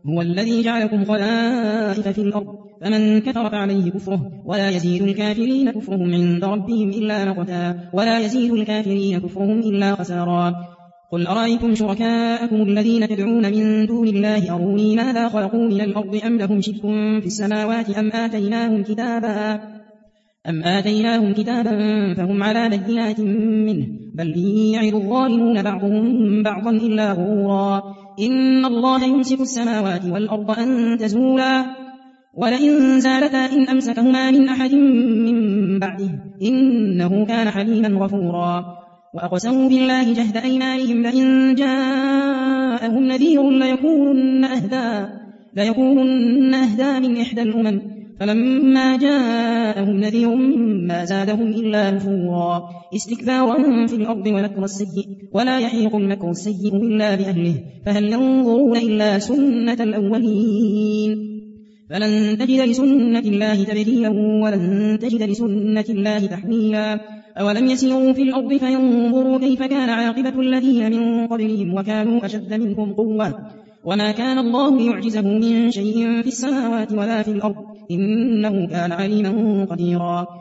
هو الذي جعلكم خلائف في الأرض فمن كفر فعليه كفره ولا يزيد الكافرين كفرهم عند ربهم إلا مقتا ولا يزيد الكافرين كفرهم إلا خسارا قل أرأيتم شركاءكم الذين تدعون من دون الله أروني ماذا خلقوا من الأرض أم لهم شرك في السماوات أم آتيناهم كتابا فهم على بينات منه بل يعد الظالمون بعضهم بعضا إلا غرورا إن الله يمسك السماوات والأرض أن تزولا ولئن زالتا إن أمسكهما من أحد من بعده إنه كان حليما غفورا وأقسموا بالله جهد أيمانهم لئن جاءهم نذير ليكونن أهدى من إحدى الأمم فلما جاءهم نذير ما زادهم إلا نفورا استكبارا في الأرض ومكر السيء ولا يحيق المكر السيء إلا بأهله فهل ينظرون إلا سنة الأولين فلن تجد لسنة الله تبديلا ولن تجد لسنة الله تحويلا أولم يسيروا في الأرض فينظروا كيف كان عاقبة الذين من قبلهم وكانوا أشد منهم قوة وما كان الله ليعجزه من شيء في السماوات ولا في الأرض إنه كان عليما قديرا